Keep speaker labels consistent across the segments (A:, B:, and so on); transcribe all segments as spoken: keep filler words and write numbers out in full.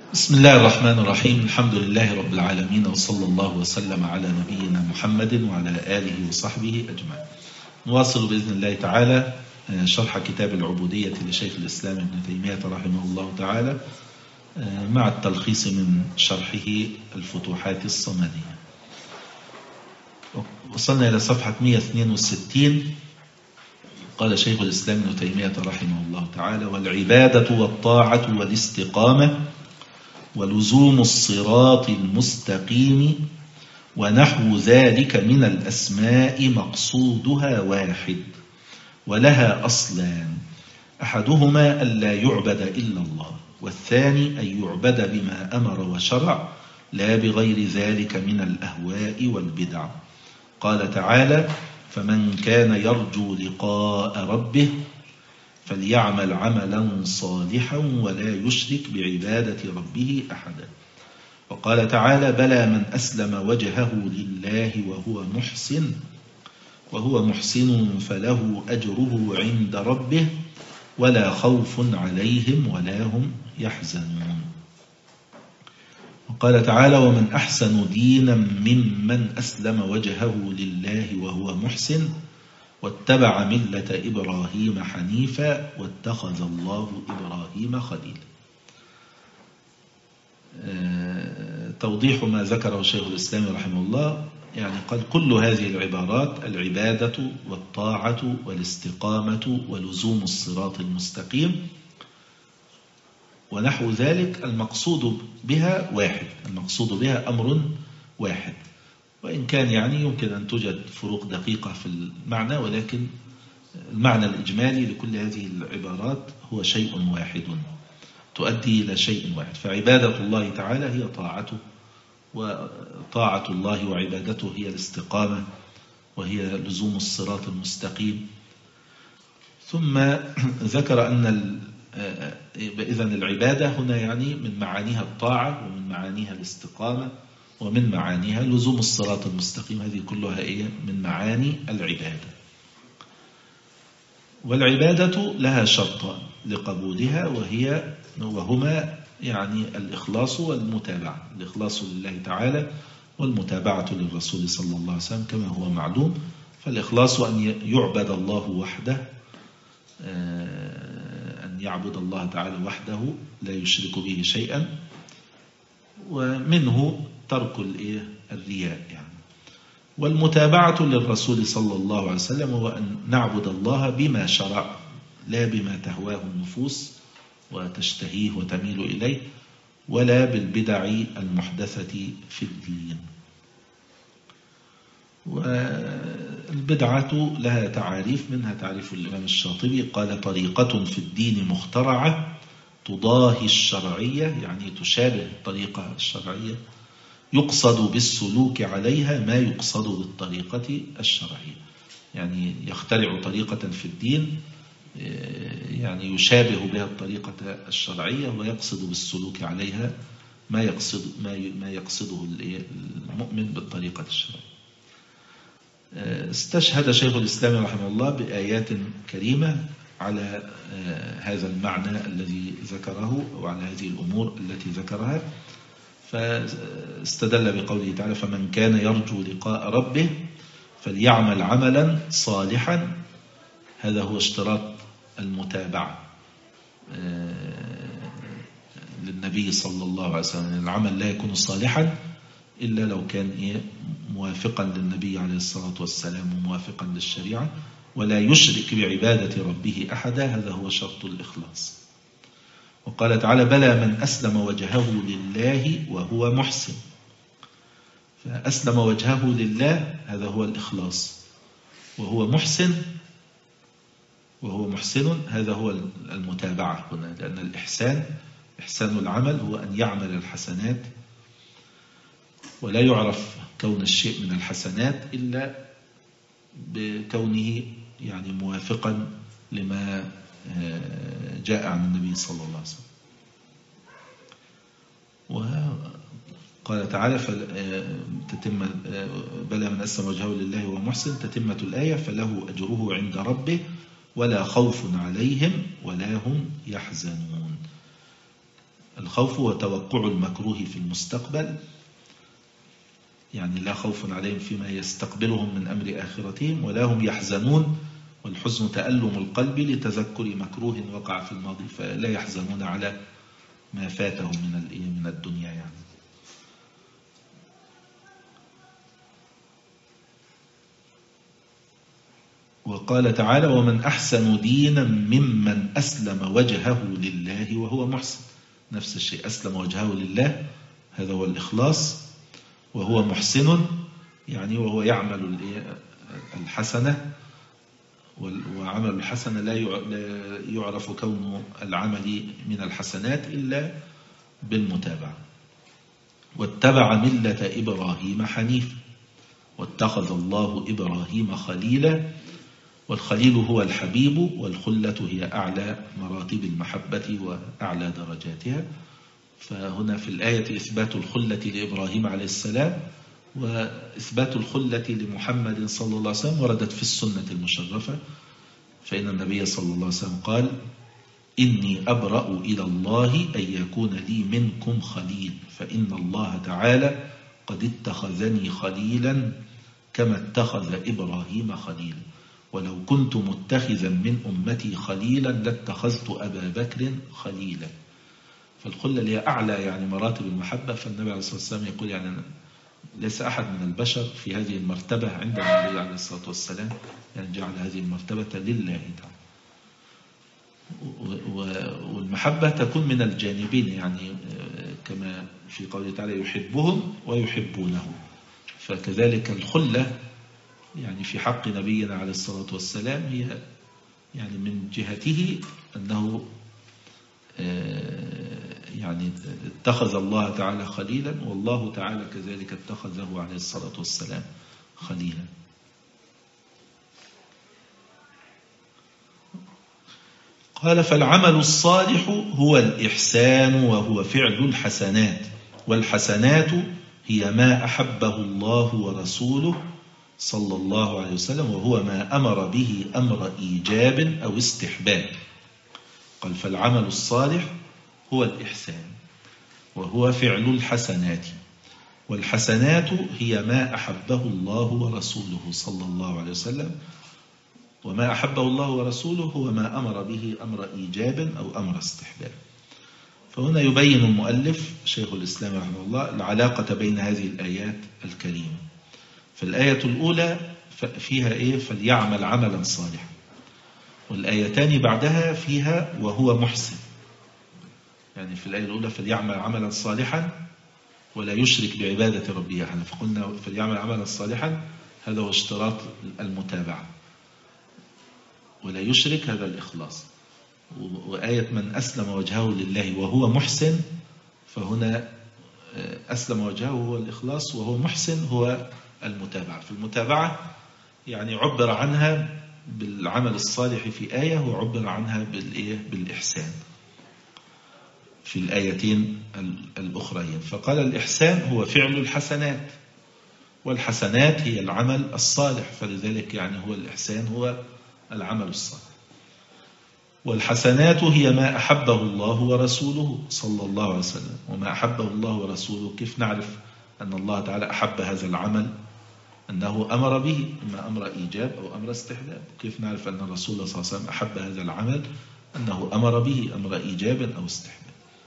A: بسم الله الرحمن الرحيم. الحمد لله رب العالمين، وصلى الله وسلم على نبينا محمد وعلى آله وصحبه أجمعين. نواصل بإذن الله تعالى شرح كتاب العبودية لشيخ الإسلام ابن تيمية رحمه الله تعالى مع التلخيص من شرحه الفتوحات الصمدية. وصلنا إلى صفحة مئة واثنين وستين. قال شيخ الإسلام ابن تيمية رحمه الله تعالى: والعبادة والطاعة والاستقامة ولزوم الصراط المستقيم ونحو ذلك من الأسماء مقصودها واحد، ولها أصلان: أحدهما ألا يعبد إلا الله، والثاني أن يعبد بما أمر وشرع لا بغير ذلك من الأهواء والبدع. قال تعالى: فمن كان يرجو لقاء ربه فليعمل عملا صالحا ولا يشرك بعبادة ربه أحدا. وقال تعالى: بلى من أسلم وجهه لله وهو محسن وهو محسن فله أجره عند ربه ولا خوف عليهم ولا هم يحزنون. وقال تعالى: ومن أحسن دينا ممن أسلم وجهه لله وهو محسن واتبع ملة إبراهيم حنيفا واتخذ الله إبراهيم خليلا. أه توضيح ما ذكره شيخ الإسلام رحمه الله، يعني قال: كل هذه العبارات العبادة والطاعة والاستقامة ولزوم الصراط المستقيم ونحو ذلك المقصود بها واحد، المقصود بها أمر واحد، وإن كان يعني يمكن أن توجد فروق دقيقة في المعنى، ولكن المعنى الإجمالي لكل هذه العبارات هو شيء واحد تؤدي إلى شيء واحد. فعبادة الله تعالى هي طاعته، وطاعة الله وعبادته هي الاستقامة وهي لزوم الصراط المستقيم. ثم ذكر أن إذن العبادة هنا يعني من معانيها الطاعة ومن معانيها الاستقامة ومن معانيها لزوم الصراط المستقيم. هذه كلها إيه؟ من معاني العبادة. والعبادة لها شرطان لقبولها، وهي وهما يعني الإخلاص والمتابعة، الإخلاص لله تعالى والمتابعة للرسول صلى الله عليه وسلم كما هو معلوم. فالإخلاص أن يعبد الله وحده، أن يعبد الله تعالى وحده لا يشرك به شيئا، ومنه ترك الرياء يعني. والمتابعة للرسول صلى الله عليه وسلم هو أن نعبد الله بما شرع لا بما تهواه النفوس وتشتهيه وتميل إليه، ولا بالبدع المحدثة في الدين. والبدعة لها تعاريف، منها تعريف الإمام الشاطبي قال: طريقة في الدين مخترعة تضاهي الشرعية، يعني تشابه الطريقة الشرعية، يقصد بالسلوك عليها ما يقصد بالطريقة الشرعية. يعني يخترع طريقة في الدين يعني يشابه بها الطريقة الشرعية، ويقصد بالسلوك عليها ما يقصد ما يقصده المؤمن بالطريقة الشرعية. استشهد شيخ الإسلام رحمه الله بآيات كريمة على هذا المعنى الذي ذكره وعلى هذه الأمور التي ذكرها. فاستدل بقوله تعالى: فمن كان يرجو لقاء ربه فليعمل عملا صالحا. هذا هو اشتراط المتابعة للنبي صلى الله عليه وسلم. العمل لا يكون صالحا إلا لو كان موافقا للنبي عليه الصلاة والسلام وموافقا للشريعة، ولا يشرك بعبادة ربه أحدا. هذا هو شرط الإخلاص. وقال تعالى: بلى من أسلم وجهه لله وهو محسن. فأسلم وجهه لله هذا هو الإخلاص، وهو محسن وهو محسن هذا هو المتابعة هنا، لأن الإحسان إحسان العمل هو أن يعمل الحسنات، ولا يعرف كون الشيء من الحسنات إلا بكونه يعني موافقا لما جاء عن النبي صلى الله عليه وسلم. وقال تعالى: تتم بلى من أسلم وجهه لله وهو محسن، تتمة الآية: فله أجره عند ربه ولا خوف عليهم ولا هم يحزنون. الخوف هو توقع المكروه في المستقبل، يعني لا خوف عليهم فيما يستقبلهم من أمر آخرتهم ولا هم يحزنون، والحزن تألم القلب لتذكر مكروه وقع في الماضي، فلا يحزنون على ما فاتهم من من الدنيا يعني. وقال تعالى: ومن أحسن دينا ممن أسلم وجهه لله وهو محسن. نفس الشيء، أسلم وجهه لله، هذا هو الإخلاص، وهو محسن يعني وهو يعمل الحسنة، وعمل الحسنة لا يعرف كون العمل من الحسنات إلا بالمتابعة. واتبع ملة إبراهيم حنيفا واتخذ الله إبراهيم خليلا. والخليل هو الحبيب، والخلة هي أعلى مراتب المحبة وأعلى درجاتها. فهنا في الآية إثبات الخلة لإبراهيم عليه السلام، وإثبات الخلة لمحمد صلى الله عليه وسلم وردت في السنة المشرفة. فإن النبي صلى الله عليه وسلم قال: إني أبرأ إلى الله أن يكون لي منكم خليل، فإن الله تعالى قد اتخذني خليلا كما اتخذ إبراهيم خليلا، ولو كنت متخذا من أمتي خليلا لاتخذت أبا بكر خليلا. فالخلة هي أعلى يعني مراتب المحبة. فالنبي عليه الصلاة والسلام يقول يعني ليس أحد من البشر في هذه المرتبة عند النبي عليه الصلاة والسلام، يعني جعل هذه المرتبة لله تعالى. والمحبة تكون من الجانبين، يعني كما في قوله تعالى: يحبهم ويحبونه. فكذلك الخلة يعني في حق نبينا عليه الصلاة والسلام هي يعني من جهته أنه يعني اتخذ الله تعالى خليلا، والله تعالى كذلك اتخذه عليه الصلاة والسلام خليلا. قال: فالعمل الصالح هو الإحسان، وهو فعل الحسنات، والحسنات هي ما أحبه الله ورسوله صلى الله عليه وسلم، وهو ما أمر به أمر إيجاب أو استحباب. قال: فالعمل الصالح هو الإحسان، وهو فعل الحسنات، والحسنات هي ما أحبه الله ورسوله صلى الله عليه وسلم، وما أحبه الله ورسوله هو ما أمر به أمر إيجاب أو أمر استحباب. فهنا يبين المؤلف شيخ الإسلام رحمه الله العلاقة بين هذه الآيات الكريمة. فالآية الأولى فيها إيه؟ فليعمل عملا صالحا. والآيتان بعدها فيها وهو محسن. يعني في الآية الأولى فليعمل عملا صالحا ولا يشرك بعبادة ربه أحدا، فقلنا فليعمل عملا صالحا هذا هو اشتراط المتابعة، ولا يشرك هذا الإخلاص. وآية من أسلم وجهه لله وهو محسن، فهنا أسلم وجهه هو الإخلاص، وهو محسن هو المتابعة. في المتابعة يعني عبر عنها بالعمل الصالح في آية، وعبر عنها بالإحسان في الآيتين الأخرين. فقال: الإحسان هو فعل الحسنات، والحسنات هي العمل الصالح، فلذلك يعني هو الإحسان هو العمل الصالح. والحسنات هي ما أحبه الله ورسوله صلى الله عليه وسلم. وما أحبه الله ورسوله كيف نعرف أن الله تعالى أحب هذا العمل؟ أنه أمر به، إما أمر إيجاب أو أمر استحباب. كيف نعرف أن الرسول صلى الله عليه وسلم أحب هذا العمل؟ أنه أمر به أمر إيجاب أو استحباب.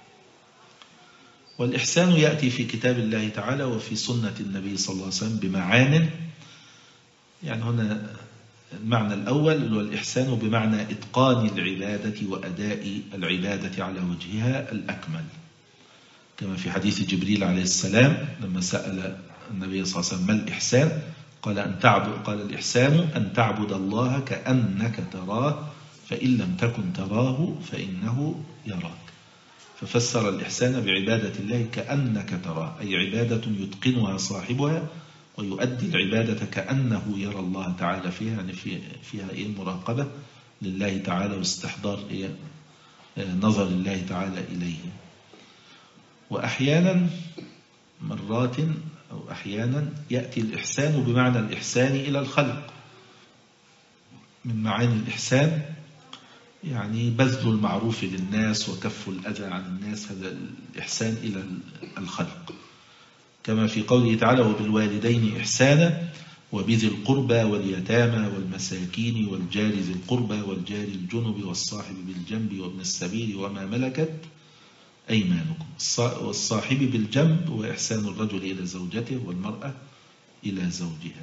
A: والإحسان يأتي في كتاب الله تعالى وفي سنة النبي صلى الله عليه وسلم بمعان. يعني هنا المعنى الأول هو الإحسان بمعنى إتقان العبادة وأداء العبادة على وجهها الأكمل، كما في حديث جبريل عليه السلام لما سأل النبي صلى الله عليه وسلم ما الإحسان؟ قال أن تعبد قال الإحسان أن تعبد الله كأنك تراه فإن لم تكن تراه فإنه يراك. ففسر الإحسان بعبادة الله كأنك تراه، أي عبادة يتقنها صاحبها ويؤدي العبادة كأنه يرى الله تعالى فيها، يعني فيها إيه؟ مراقبة لله تعالى واستحضار إيه؟ نظر الله تعالى إليه. وأحيانا مرات أو أحيانا يأتي الإحسان بمعنى الإحسان إلى الخلق. من معاني الإحسان يعني بذل المعروف للناس وكف الأذى عن الناس، هذا الإحسان إلى الخلق، كما في قوله تعالى وبالوالدين إحسانا وبذي القربى واليتامى والمساكين والجار ذي القربى والجار الجنب والصاحب بالجنب وابن السبيل وما ملكت أيمانكم. والصاحب بالجنب وإحسان الرجل إلى زوجته والمرأة إلى زوجها.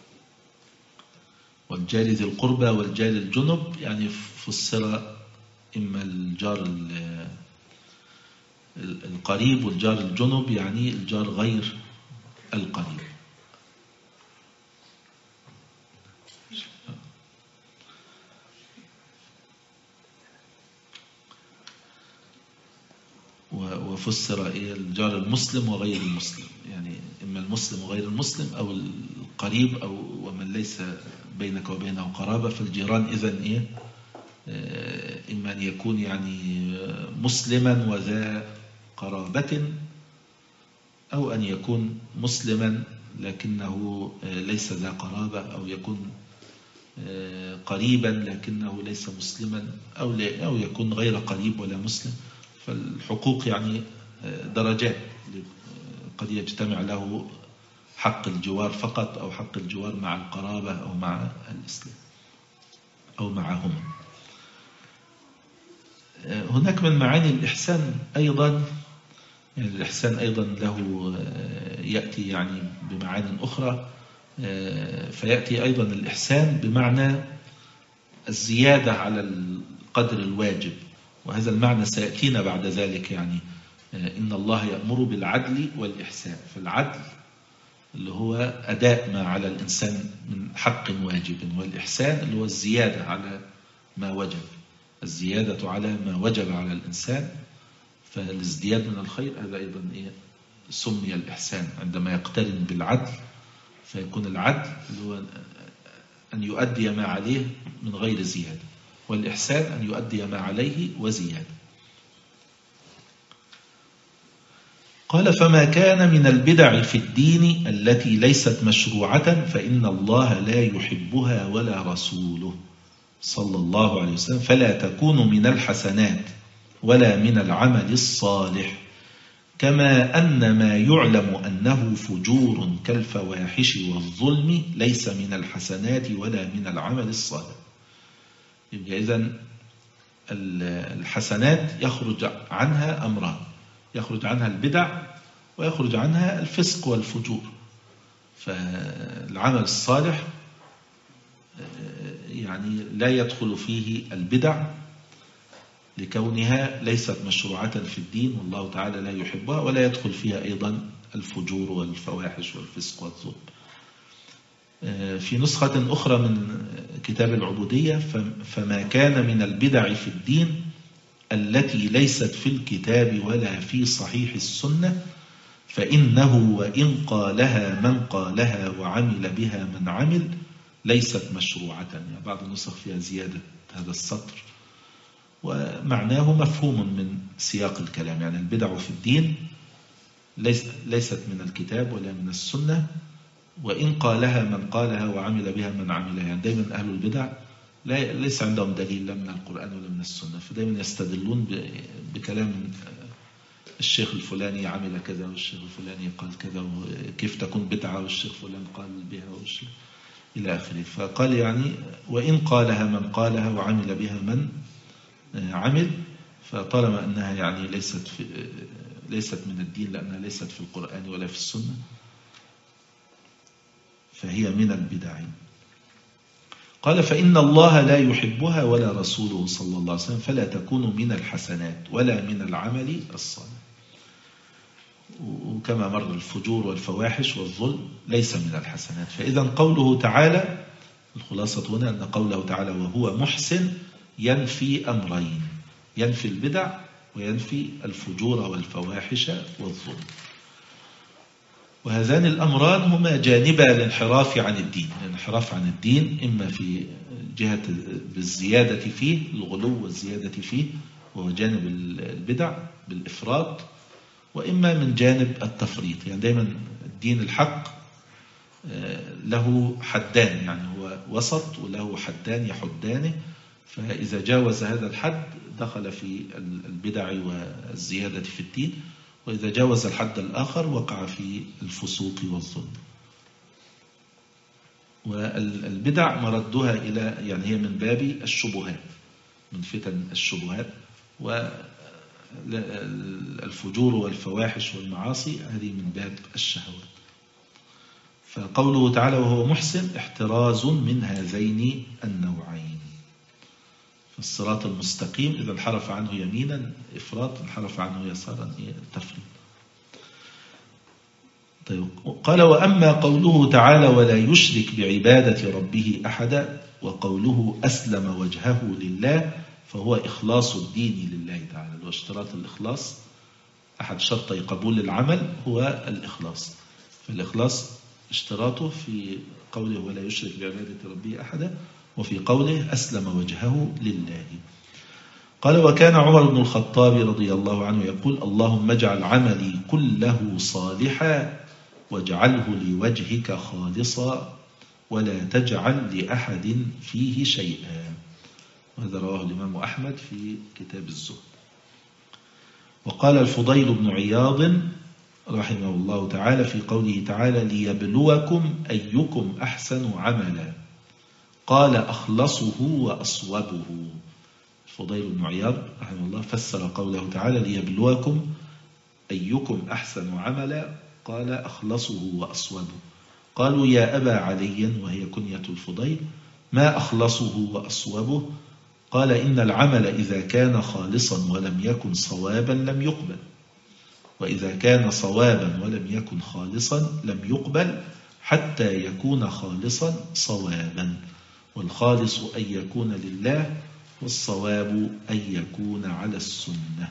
A: والجار ذي القربى والجار الجنب يعني فسر إما الجار القريب والجار الجنب يعني الجار غير القريب. وفسر إيه الجار المسلم وغير المسلم، يعني إما المسلم وغير المسلم أو القريب أو ومن ليس بينك وبينه قرابة. فالجيران إذن إيه إما أن يكون يعني مسلما وذا قرابة، أو أن يكون مسلما لكنه ليس ذا قرابة، أو يكون قريبا لكنه ليس مسلما، أو أو يكون غير قريب ولا مسلم. فالحقوق يعني درجات، قد يجتمع له حق الجوار فقط، أو حق الجوار مع القرابة أو مع الإسلام أو معهما. هناك من معاني الإحسان أيضا، يعني الإحسان أيضا له يأتي يعني بمعاني أخرى، فيأتي أيضا الإحسان بمعنى الزيادة على القدر الواجب، وهذا المعنى سيأتينا بعد ذلك. يعني إن الله يأمر بالعدل والإحسان، فالعدل اللي هو أداء ما على الإنسان من حق واجب، والإحسان اللي هو الزيادة على ما وجب، الزيادة على ما وجب على الإنسان. فالازدياد من الخير هذا أيضا إيه سمي الإحسان عندما يقترن بالعدل، فيكون العدل اللي هو أن يؤدي ما عليه من غير زيادة، والإحسان أن يؤدي ما عليه وزيادة. قال فما كان من البدع في الدين التي ليست مشروعة فإن الله لا يحبها ولا رسوله صلى الله عليه وسلم، فلا تكون من الحسنات ولا من العمل الصالح، كما أن ما يعلم أنه فجور كالفواحش والظلم ليس من الحسنات ولا من العمل الصالح. إذن الحسنات يخرج عنها أمران، يخرج عنها البدع ويخرج عنها الفسق والفجور. فالعمل الصالح يعني لا يدخل فيه البدع لكونها ليست مشروعة في الدين والله تعالى لا يحبها، ولا يدخل فيها أيضا الفجور والفواحش والفسق والظلم. في نسخة أخرى من كتاب العبودية فما كان من البدع في الدين التي ليست في الكتاب ولا في صحيح السنة فإنه وإن قالها من قالها وعمل بها من عمل ليست مشروعة. يعني بعض النسخ فيها زيادة هذا السطر، ومعناه مفهوم من سياق الكلام. يعني البدع في الدين ليست من الكتاب ولا من السنة، وإن قالها من قالها وعمل بها من عملها. يعني دايما أهل البدع ليس عندهم دليل لا من القرآن ولا من السنة، فدايما يستدلون بكلام الشيخ الفلاني عمل كذا والشيخ الفلاني قال كذا وكيف تكون بدعة والشيخ فلان قال بها والشيخ إلى آخره. فقال يعني وإن قالها من قالها وعمل بها من عمل، فطالما أنها يعني ليست في ليست من الدين لأنها ليست في القرآن ولا في السنة فهي من البدع. قال فإن الله لا يحبها ولا رسوله صلى الله عليه وسلم، فلا تكون من الحسنات ولا من العمل الصالح. وكما مر الفجور والفواحش والظلم ليس من الحسنات. فإذا قوله تعالى، الخلاصة هنا أن قوله تعالى وهو محسن ينفي أمرين، ينفي البدع وينفي الفجور والفواحش والظلم. وهذان الأمران هما جانبا الانحراف عن الدين. الانحراف عن الدين إما في جهة بالزيادة فيه، الغلو والزيادة فيه وهو جانب البدع بالإفراط، وإما من جانب التفريط. يعني دايما الدين الحق له حدان، يعني هو وسط وله حدان يحدانه. فإذا جاوز هذا الحد دخل في البدع والزيادة في الدين، وإذا جاوز الحد الآخر وقع في الفسوق والظلم. والبدع مردها إلى يعني هي من باب الشبهات، من فتن الشبهات، والفجور والفواحش والمعاصي هذه من باب الشهوات. فقوله تعالى وهو محسن احتراز من هذين النوعين. الصراط المستقيم إذا انحرف عنه يمينا إفراط، انحرف عنه يسارا تفريط. طيب قال وأما قوله تعالى ولا يشرك بعبادة ربه أحدا، وقوله أسلم وجهه لله، فهو إخلاص الدين لله تعالى. واشتراط الإخلاص أحد شرطي قبول العمل هو الإخلاص، فالإخلاص اشتراطه في قوله ولا يشرك بعبادة ربه أحدا، وفي قوله أسلم وجهه لله. قال وكان عمر بن الخطاب رضي الله عنه يقول اللهم اجعل عملي كله صالحا واجعله لوجهك خالصا ولا تجعل لأحد فيه شيئا. وهذا رواه الإمام أحمد في كتاب الزهد. وقال الفضيل بن عياض رحمه الله تعالى في قوله تعالى ليبلوكم أيكم أحسن عملا، قال أخلصه وأصوبه. الفضيل بن عياض رحمه الله فسر قوله تعالى ليبلوكم أيكم أحسن عملا، قال أخلصه وأصوبه. قالوا يا أبا علي، وهي كنية الفضيل، ما أخلصه وأصوبه؟ قال إن العمل إذا كان خالصا ولم يكن صوابا لم يقبل، وإذا كان صوابا ولم يكن خالصا لم يقبل حتى يكون خالصا صوابا، والخالص أن يكون لله، والصواب أن يكون على السنة.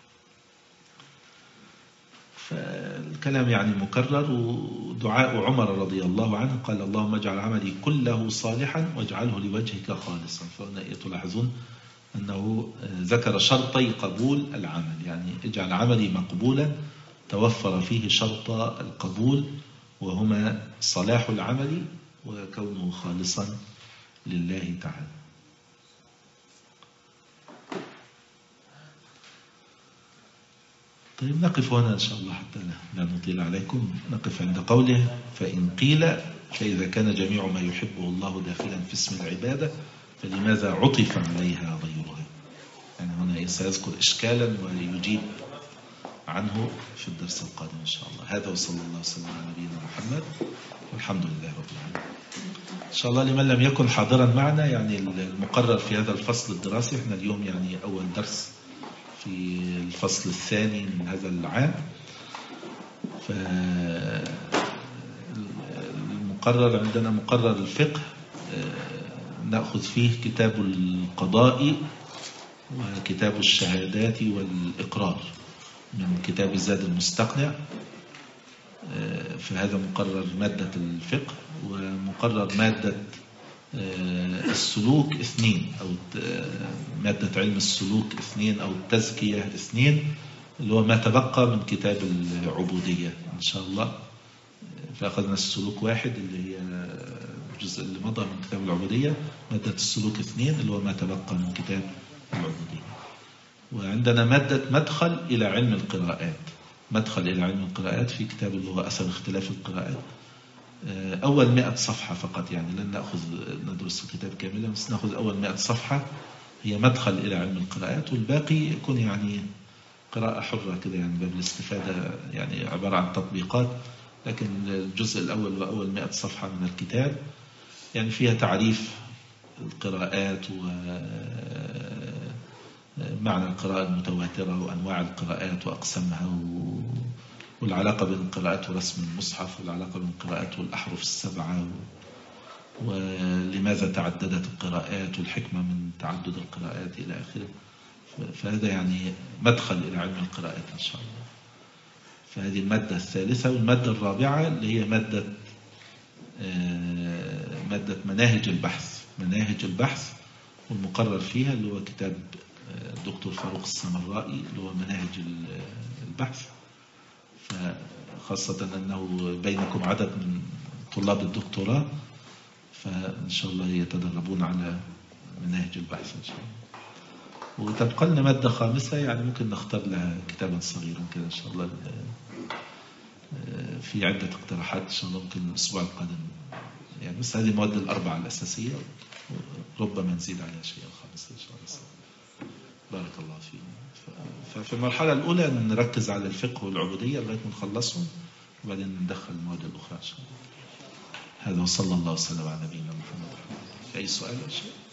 A: فالكلام يعني مكرر. ودعاء عمر رضي الله عنه قال اللهم اجعل عملي كله صالحا واجعله لوجهك خالصا. فهنا تلاحظون أنه ذكر شرطي قبول العمل، يعني اجعل عملي مقبولا توفر فيه شرط القبول، وهما صلاح العمل وكونه خالصا لله تعالى. طيب نقف هنا إن شاء الله حتى لا نطيل عليكم. نقف عند قوله فإن قيل فإذا كان جميع ما يحبه الله داخلا في اسم العبادة فلماذا عطف عليها غيرها؟ يعني هنا سيذكر إشكالا ويجيب عنه في الدرس القادم إن شاء الله. هذا وصلى الله وسلم على نبينا محمد والحمد لله رب العالمين. إن شاء الله لمن لم يكن حاضرا معنا، يعني المقرر في هذا الفصل الدراسي، احنا اليوم يعني أول درس في الفصل الثاني من هذا العام، فالمقرر عندنا مقرر الفقه نأخذ فيه كتاب القضاء وكتاب الشهادات والإقرار من كتاب زاد المستقنع. فهذا مقرر مادة الفقه. ومقرر مادة السلوك اثنين، أو مادة علم السلوك اثنين، أو التزكية اثنين، اللي هو ما تبقى من كتاب العبودية إن شاء الله. فأخذنا السلوك واحد اللي هي الجزء اللي مضى من كتاب العبودية، مادة السلوك اثنين اللي هو ما تبقى من كتاب العبودية. وعندنا مادة مدخل إلى علم القراءات، مدخل إلى علم القراءات في كتاب اللي هو أثر اختلاف القراءات، أول مئة صفحة فقط، يعني لن نأخذ ندرس الكتاب كاملا، بس نأخذ أول مئة صفحة هي مدخل إلى علم القراءات، والباقي يكون يعني قراءة حرة كده، يعني باب الاستفادة، يعني عبارة عن تطبيقات. لكن الجزء الأول وأول مئة صفحة من الكتاب يعني فيها تعريف القراءات ومعنى القراءة المتواترة وأنواع القراءات وأقسامها والعلاقة بين القراءات ورسم المصحف، والعلاقة بين القراءات والأحرف السبعة، ولماذا تعددت القراءات والحكمة من تعدد القراءات إلى آخره. فهذا يعني مدخل إلى علم القراءات إن شاء الله. فهذه المادة الثالثة. والمادة الرابعة اللي هي مادة مادة مناهج البحث، مناهج البحث والمقرر فيها اللي هو كتاب الدكتور فاروق السمرائي اللي هو مناهج البحث. فخاصة أنه بينكم عدد من طلاب الدكتوراه، فإن شاء الله يتدربون على مناهج البحث إن شاء الله. وتبقى لنا مادة خامسة يعني ممكن نختار لها كتابا صغيرا كده إن شاء الله. في عدة اقتراحات إن شاء الله ممكن الأسبوع القادم يعني، بس هذه المواد الأربعة الأساسية ربما نزيد عليها شيء خامس إن شاء الله. بارك الله فيك. ففي المرحلة الأولى نركز على الفقه والعبودية لغاية ما نخلصهم، وبعدين ندخل المواد الأخرى إن شاء الله. هذا وصلى الله وسلم على نبينا محمد. أي سؤال يا شيخ؟